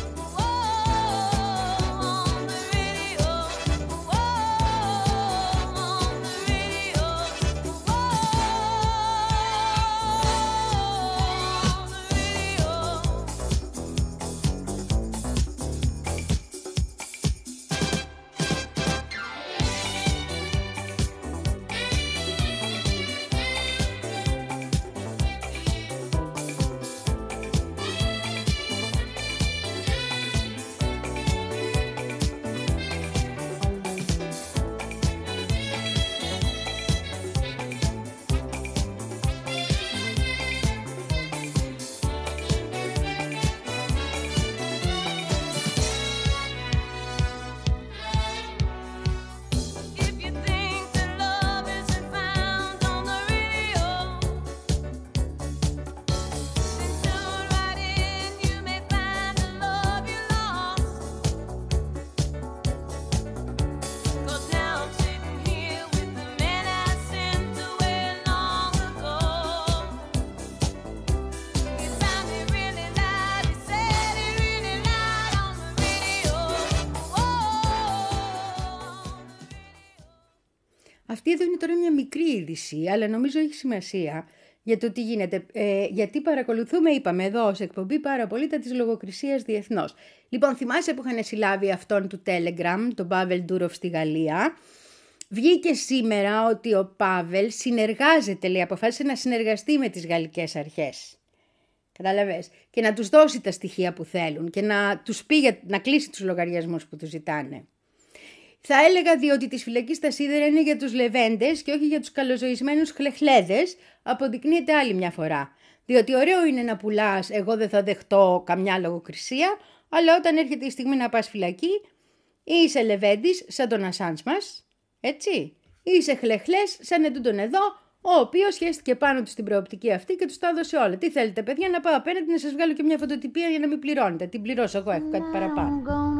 Αυτή εδώ είναι τώρα μια μικρή είδηση, αλλά νομίζω έχει σημασία για το τι γίνεται. Ε, γιατί παρακολουθούμε, είπαμε εδώ ως εκπομπή, πάρα πολύ τα της λογοκρισίας διεθνώς. Λοιπόν, θυμάσαι που είχαν συλλάβει αυτόν του Telegram, τον Πάβελ Ντούροφ στη Γαλλία. Βγήκε σήμερα ότι ο Πάβελ συνεργάζεται, λέει, αποφάσισε να συνεργαστεί με τις γαλλικές αρχές. Καταλαβες. Και να τους δώσει τα στοιχεία που θέλουν και να τους πει για, να κλείσει τους λογαριασμούς που τους ζητάνε. Θα έλεγα διότι της φυλακής στα σίδερα είναι για τους λεβέντες και όχι για τους καλοζωισμένους χλεχλέδες, αποδεικνύεται άλλη μια φορά. Διότι ωραίο είναι να πουλάς, εγώ δεν θα δεχτώ καμιά λογοκρισία, αλλά όταν έρχεται η στιγμή να πας φυλακή, είσαι λεβέντης σαν τον Ασάνς μας, έτσι, είσαι χλεχλές σαν ετούτον εδώ, ο οποίος σχέστηκε πάνω του στην προοπτική αυτή και τους τα έδωσε όλα. Τι θέλετε παιδιά, να πάω απέναντι να σας βγάλω και μια φωτοτυπία για να μην πληρώνετε. Την πληρώσω εγώ, έχω κάτι παραπάνω.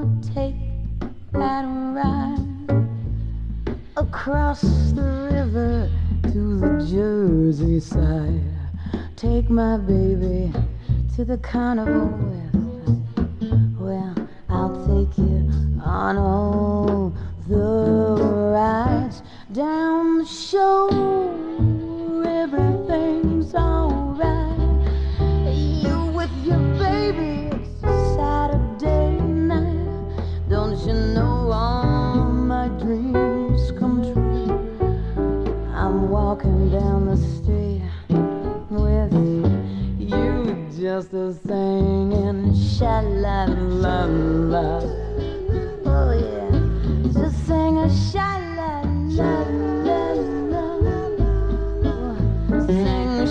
And ride across the river to the Jersey side. Take my baby to the carnival with. Well, I'll take you on all the rides down the shore. Everything's alright. You with your baby, it's Saturday night. Don't you know all my dreams come true? I'm walking down the street with you, just a singing sha-la-la-la. Oh yeah, just sing a sha-la-la-la-la. Sing a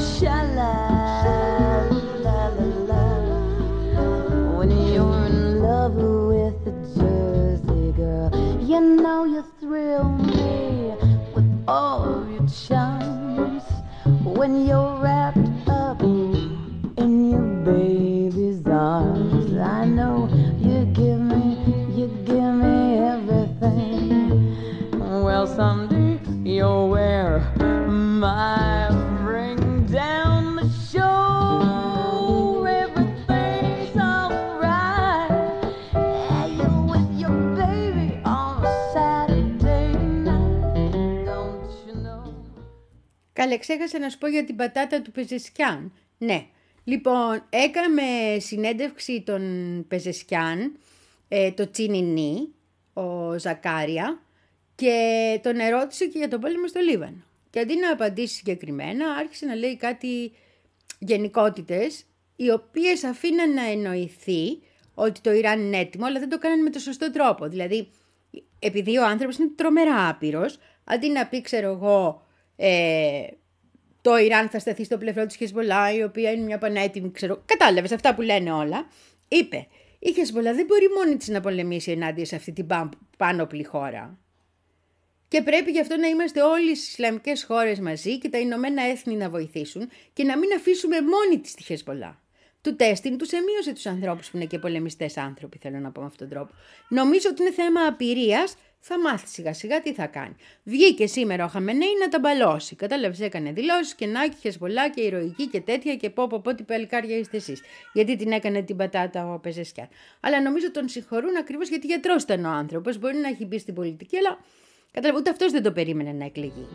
sha-la-la-la-la. When you're in love with the Jersey girl, you know you thrill me with all of your charms. When you're wrapped up in your baby's arms, I know you give me, you give me everything. Well, someday you'll wear my ring down the shore. Everything's alright. And you're with your baby on a Saturday night. Don't you know? Καλέ, ξέχασα να σου πω για την πατάτα του Πεζεσκιάν. Ναι, λοιπόν, έκαμε συνέντευξη τον Πεζεσκιάν, ε, το Τσινινί, ο Ζακάρια, και τον ερώτησε και για τον πόλεμο στο Λίβανο. Και αντί να απαντήσει συγκεκριμένα, άρχισε να λέει κάτι γενικότητες, οι οποίες αφήναν να εννοηθεί ότι το Ιράν είναι έτοιμο, αλλά δεν το κάνανε με το σωστό τρόπο. Δηλαδή, επειδή ο άνθρωπος είναι τρομερά άπειρος, αντί να πει, ξέρω εγώ, ε, το Ιράν θα σταθεί στο πλευρό της Χεσμολά, η οποία είναι μια πανέτοιμη, ξέρω, κατάλαβες αυτά που λένε όλα, είπε, η Χεσμολά δεν μπορεί μόνη της να πολεμήσει ενάντια σε αυτή την πάνωπλη χώρα. Και πρέπει γι' αυτό να είμαστε όλοι οι Ισλαμικές χώρες μαζί και τα Ηνωμένα Έθνη να βοηθήσουν και να μην αφήσουμε μόνη της τη Χεσμολά. Του τέστην τους εμείωσε τους ανθρώπους που είναι και πολεμιστές άνθρωποι, θέλω να πω με αυτόν τον τρόπο. Νομίζω ότι είναι θέμα απειρίας, θα μάθει σιγά σιγά τι θα κάνει. Βγήκε σήμερα ο Χαμενέι να τα μπαλώσει. Κατάλαβες, έκανε δηλώσεις και Νάκη, Χεσμολά και ηρωική και τέτοια και πω πω πω τι παλικάρια είστε εσείς. Γιατί την έκανε την πατάτα ο Πεζεσκιάν. Αλλά νομίζω τον συγχωρούν ακριβώς γιατί γιατρός ήταν ο άνθρωπος. Μπορεί να έχει μπει στην πολιτική, αλλά κατάλαβε, ούτε αυτός δεν το περίμενε να εκλεγεί.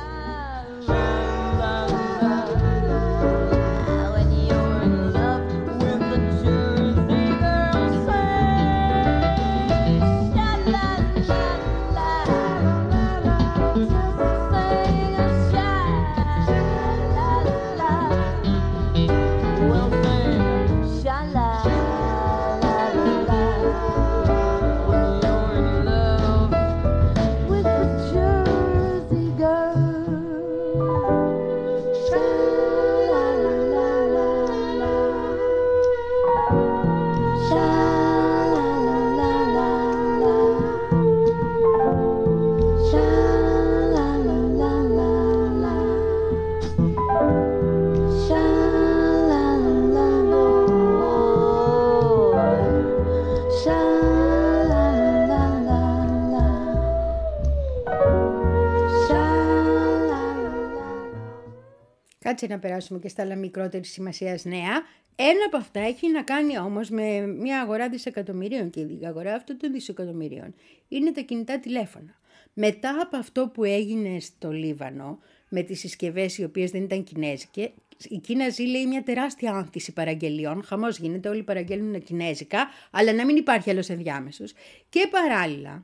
Κάτσε να περάσουμε και στα άλλα μικρότερη σημασίας νέα. Ένα από αυτά έχει να κάνει όμως με μια αγορά δισεκατομμυρίων και η αγορά αυτών των δισεκατομμυρίων είναι τα κινητά τηλέφωνα. Μετά από αυτό που έγινε στο Λίβανο με τις συσκευές οι οποίες δεν ήταν κινέζικες, η Κίνα ζει, λέει, μια τεράστια άνθηση παραγγελιών. Χαμός γίνεται, όλοι παραγγέλνουν κινέζικα, αλλά να μην υπάρχει άλλος ενδιάμεσος. Και παράλληλα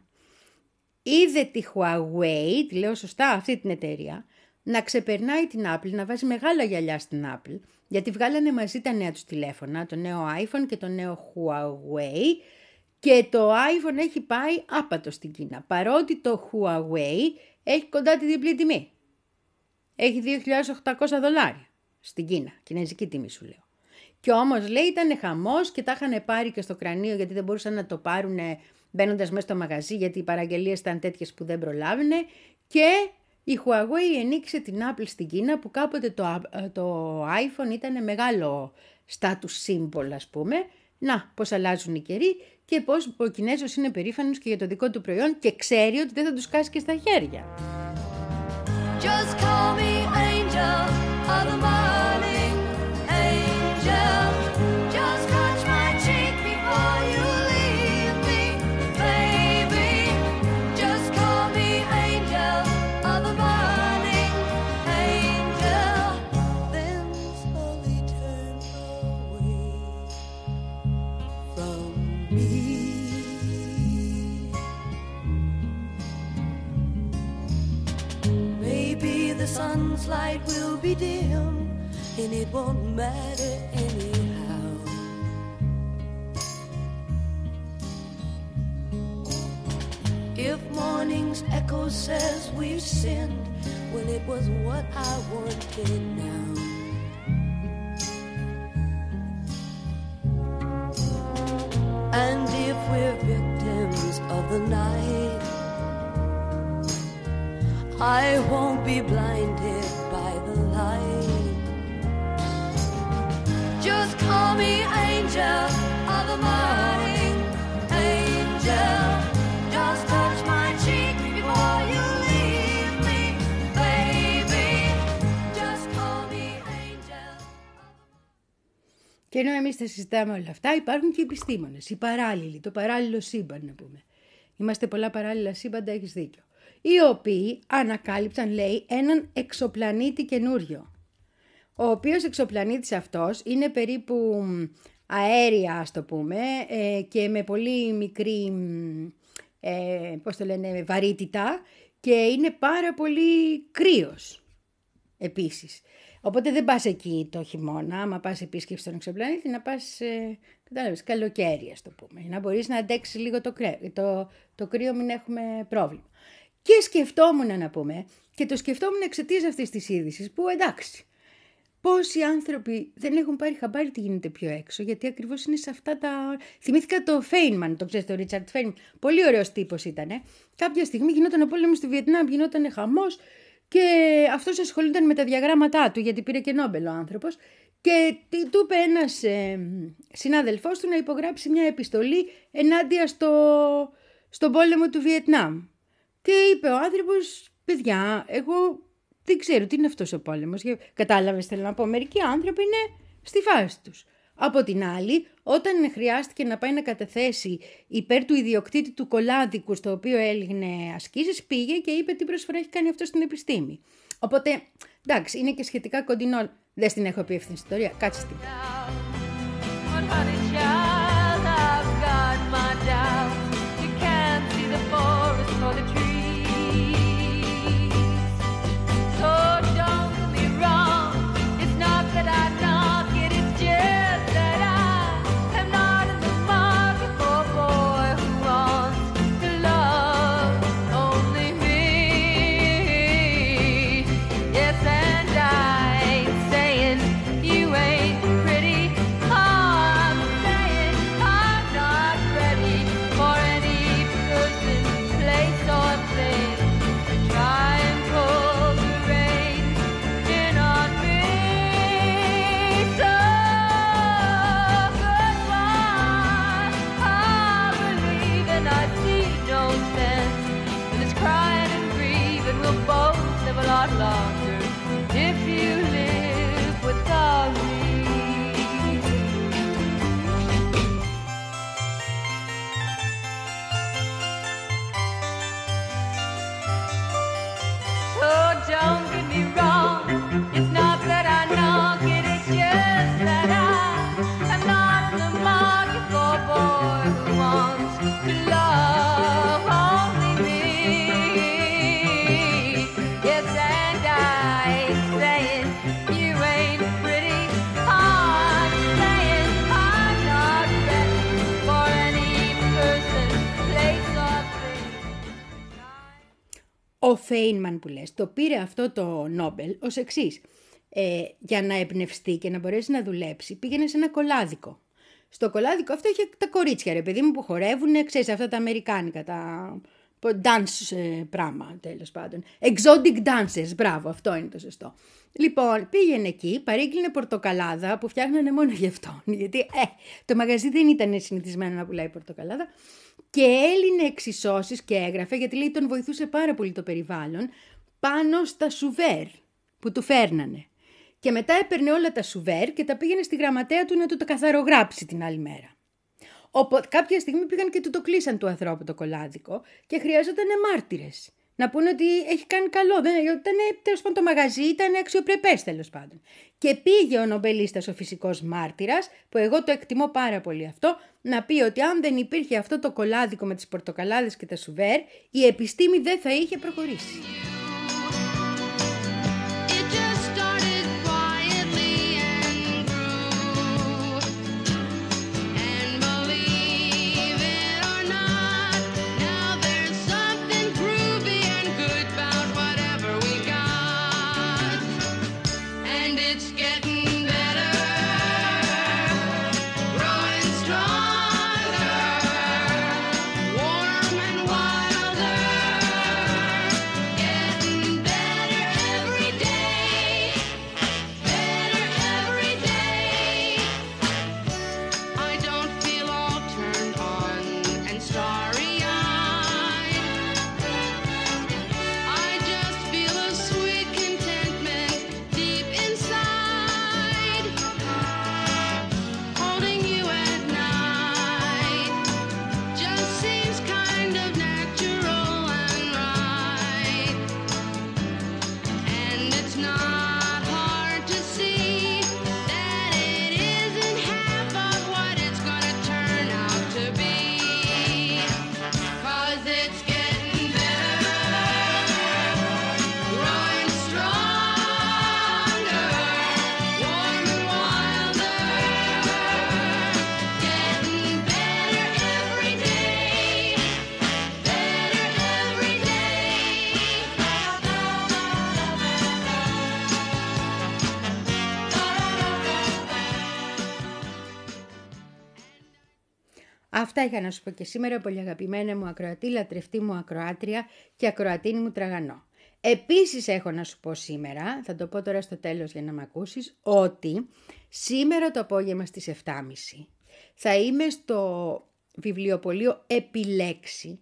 είδε τη Huawei, τη λέω σωστά αυτή την εταιρεία, να ξεπερνάει την Apple, να βάζει μεγάλα γυαλιά στην Apple, γιατί βγάλανε μαζί τα νέα τους τηλέφωνα, το νέο iPhone και το νέο Huawei, και το iPhone έχει πάει άπατο στην Κίνα, παρότι το Huawei έχει κοντά τη διπλή τιμή. Έχει δύο χιλιάδες οκτακόσια δολάρια στην Κίνα, κινέζικη τιμή σου λέω. Και όμως, λέει, ήταν χαμός και τα είχαν πάρει και στο κρανίο, γιατί δεν μπορούσαν να το πάρουν μπαίνοντας μέσα στο μαγαζί, γιατί οι παραγγελίες ήταν τέτοιες που δεν προλάβαινε, και η Huawei ενίκησε την Apple στην Κίνα, που κάποτε το, το iPhone ήταν μεγάλο status symbol, ας πούμε. Να, πώς αλλάζουν οι καιροί και πώς ο Κινέζος είναι περήφανος και για το δικό του προϊόν και ξέρει ότι δεν θα τους κάσει και στα χέρια. Just call me angel of the morning, angel. Just touch my cheek before you leave me, baby. Just call me angel of the morning, angel. Then slowly turn away from me. Maybe the sun's light will be dim and it won't matter anyhow. If morning's echo says we've sinned, well, it was what I wanted now. And if we're victims of the night, I won't be blinded by the light. Just call me angel of the morning, angel. Just touch my cheek before you leave me, baby. Just call me angel. Και ενώ εμείς τα συζητάμε όλα αυτά, υπάρχουν και οι επιστήμονες, οι παράλληλοι, το παράλληλο σύμπαν, να πούμε. Είμαστε πολλά παράλληλα σύμπαντα, έχεις δίκιο. Οι οποίοι ανακάλυψαν, λέει, έναν εξωπλανήτη καινούριο. Ο οποίος εξωπλανήτης αυτός είναι περίπου αέρια, ας το πούμε, και με πολύ μικρή, ε, πώς το λένε, βαρύτητα, και είναι πάρα πολύ κρύος επίσης. Οπότε δεν πας εκεί το χειμώνα, άμα πας επίσκεψη στον εξωπλανήτη, να πας, ε, κατάλαβες, καλοκαίρι, ας το πούμε, να μπορείς να αντέξεις λίγο το, κρέ, το, το κρύο, μην έχουμε πρόβλημα. Και σκεφτόμουν, να πούμε, και το σκεφτόμουν εξαιτίας αυτής της είδησης, που εντάξει, πόσοι άνθρωποι δεν έχουν πάρει χαμπάρι τι γίνεται πιο έξω, γιατί ακριβώς είναι σε αυτά τα... Θυμήθηκα το Φέινμαν, το ξέρεις, το Ρίτσαρντ Φέινμαν, πολύ ωραίος τύπος ήτανε. Κάποια στιγμή γινόταν ο πόλεμος του Βιετνάμ, γινόταν χαμός και αυτός ασχολούνταν με τα διαγράμματά του, γιατί πήρε και Νόμπελ ο άνθρωπος, και του είπε ένας ε, συνάδελφός του να υπογράψει μια επιστολή ενάντια στο, στον πόλεμο του Βιετνάμ. Και είπε ο άνθρωπος, παιδιά, εγώ δεν ξέρω τι είναι αυτός ο πόλεμος. Κατάλαβες, θέλω να πω, μερικοί άνθρωποι είναι στη φάση τους. Από την άλλη, όταν χρειάστηκε να πάει να καταθέσει υπέρ του ιδιοκτήτη του κολάδικου στο οποίο έλυγνε ασκήσεις, πήγε και είπε τι προσφορά έχει κάνει αυτό στην επιστήμη. Οπότε, εντάξει, είναι και σχετικά κοντινό. Δεν την έχω πει αυτήν την ιστορία. Κάτσε την. Ο Φέινμαν που λες, το πήρε αυτό το Νόμπελ ως εξής. Ε, για να εμπνευστεί και να μπορέσει να δουλέψει, πήγαινε σε ένα κολάδικο. Στο κολάδικο αυτό είχε τα κορίτσια, ρε παιδί μου, που χορεύουν, ξέρεις, αυτά τα αμερικάνικα, τα dance ε, πράγμα, τέλος πάντων. Exotic dancers, μπράβο, αυτό είναι το σωστό. Λοιπόν, πήγαινε εκεί, παρήγγειλε πορτοκαλάδα που φτιάχνανε μόνο γι' αυτό. Γιατί ε, το μαγαζί δεν ήταν συνηθισμένο να πουλάει πορτοκαλάδα. Και έλυνε εξισώσεις και έγραφε, γιατί λέει τον βοηθούσε πάρα πολύ το περιβάλλον, πάνω στα σουβέρ που του φέρνανε. Και μετά έπαιρνε όλα τα σουβέρ και τα πήγαινε στη γραμματέα του να του τα καθαρογράψει την άλλη μέρα. Οπότε κάποια στιγμή πήγαν και του το κλείσαν του ανθρώπου το κολάδικο και χρειαζόταν μάρτυρες. Να πούνε ότι έχει κάνει καλό. Δεν ήταν, τέλος πάντων, το μαγαζί ήταν αξιοπρεπές, τέλος πάντων. Και πήγε ο νομπελίστας, ο φυσικός μάρτυρας, που εγώ το εκτιμώ πάρα πολύ αυτό, να πει ότι αν δεν υπήρχε αυτό το κολάδικο με τις πορτοκαλάδες και τα σουβέρ, η επιστήμη δεν θα είχε προχωρήσει. Αυτά είχα να σου πω και σήμερα, πολύ αγαπημένα μου ακροατή, λατρευτή μου ακροάτρια και ακροατίνη μου τραγανό. Επίσης έχω να σου πω σήμερα, θα το πω τώρα στο τέλος για να με ακούσεις, ότι σήμερα το απόγευμα στις επτά και μισή θα είμαι στο βιβλιοπωλείο Επιλέξη,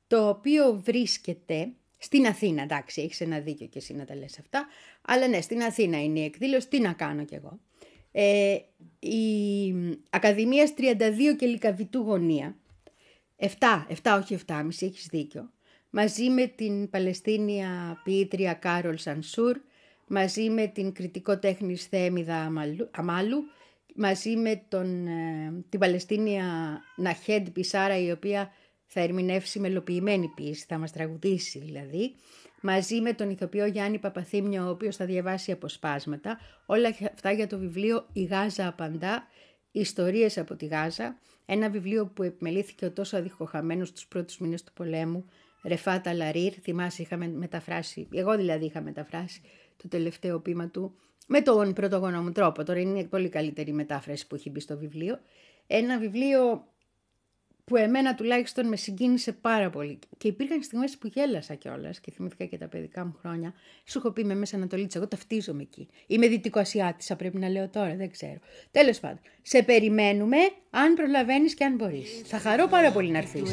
το οποίο βρίσκεται στην Αθήνα. Εντάξει, έχεις ένα δίκιο και εσύ να τα λες αυτά, αλλά ναι, στην Αθήνα είναι η εκδήλωση, τι να κάνω κι εγώ. Ε, η Ακαδημίας τριάντα δύο και Λυκαβητού Γωνία, επτά, επτά όχι επτάμισι, έχεις δίκιο, μαζί με την Παλαιστίνια ποιήτρια Κάρολ Σανσούρ, μαζί με την κριτικό τέχνης Θέμηδα Αμάλου, Αμάλου, μαζί με τον, ε, την Παλαιστίνια Ναχέντ Πισάρα, η οποία θα ερμηνεύσει μελοποιημένη ποίηση, θα μας τραγουδήσει δηλαδή, μαζί με τον ηθοποιό Γιάννη Παπαθήμιο, ο οποίος θα διαβάσει αποσπάσματα, όλα αυτά για το βιβλίο «Η Γάζα απαντά, ιστορίες από τη Γάζα», ένα βιβλίο που επιμελήθηκε ο τόσο αδικοχαμένος τους πρώτους μήνες του πολέμου, Ρεφάτα Λαρίρ, θυμάσαι είχαμε μεταφράσει, εγώ δηλαδή είχα μεταφράσει το τελευταίο ποίημα του, με τον πρωτογονό μου τρόπο, τώρα είναι η πολύ καλύτερη μετάφραση που έχει μπει στο βιβλίο, ένα βιβλίο που εμένα τουλάχιστον με συγκίνησε πάρα πολύ. Και υπήρχαν στιγμές που γέλασα κιόλας και θυμήθηκα και τα παιδικά μου χρόνια. Σου έχω πει με Μέση Ανατολίτσα, εγώ ταυτίζομαι εκεί. Είμαι Δυτικοασιάτισσα, πρέπει να λέω τώρα, δεν ξέρω. Τέλος πάντων, σε περιμένουμε αν προλαβαίνεις και αν μπορείς. Θα χαρώ πάρα πολύ να έρθεις.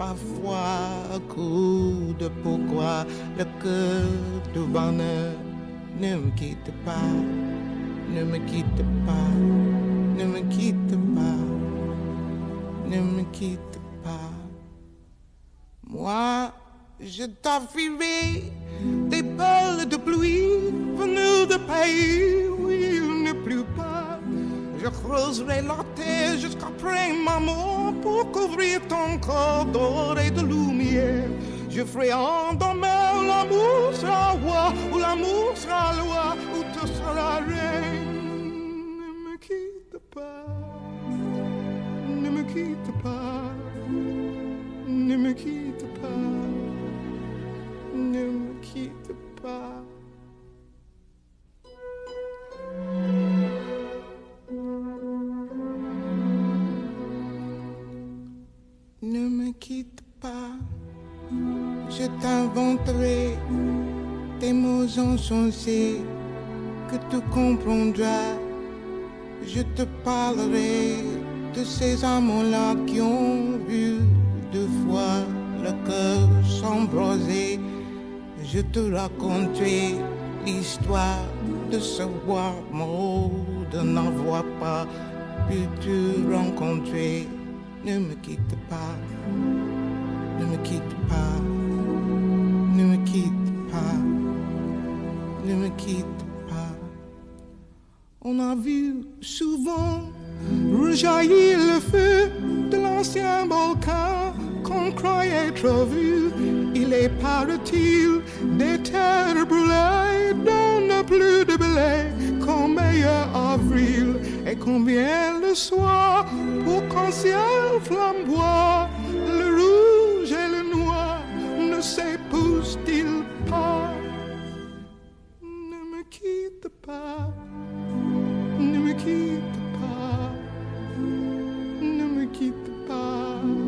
Ne me quitte pas. Moi, je t'offrirai des perles de pluie venues de pays où il ne pleut pas. Je creuserai la terre jusqu'après ma mort pour couvrir ton corps d'or et de lumière. Je ferai en demeure l'amour sera roi, ou l'amour sera loi, ou tu seras reine. Ne me quitte pas. Ne me quitte pas, ne me quitte pas, ne me quitte pas. Ne me quitte pas, je t'inventerai des mots insensés que tu comprendras. Je te parlerai de ces amants-là qui ont vu deux fois le cœur s'embraser. Je te raconterai l'histoire de ce roi mort, de n'avoir pas pu te rencontrer. Ne me quitte pas, ne me quitte pas, ne me quitte pas, ne me quitte pas. On a vu souvent rejaillir le feu de l'ancien volcan qu'on croyait trop vu. Il est, paraît-il, des terres brûlées dont n'a plus de blé qu'en meilleur avril. Et qu'on vienne le soir pour qu'un ciel flamboie, le rouge et le noir ne s'épousent-ils pas? Ne me quitte pas, ne me quitte pas. Ne me quitte pas,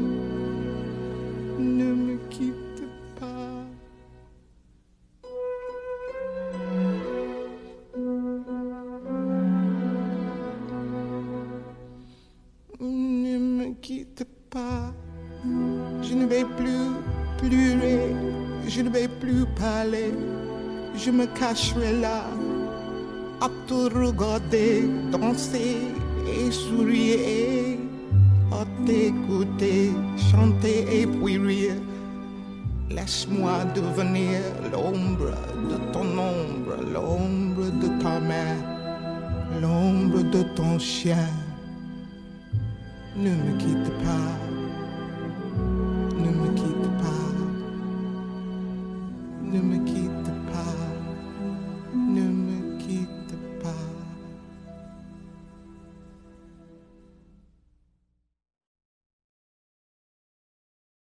ne me quitte pas. Ne me quitte pas, je ne vais plus pleurer, je ne vais plus parler, je me cacherai là, à te regarder, danser et sourire, à t'écouter, chanter et puis rire. Laisse-moi devenir l'ombre de ton ombre, l'ombre de ta main, l'ombre de ton chien. Ne me quitte pas.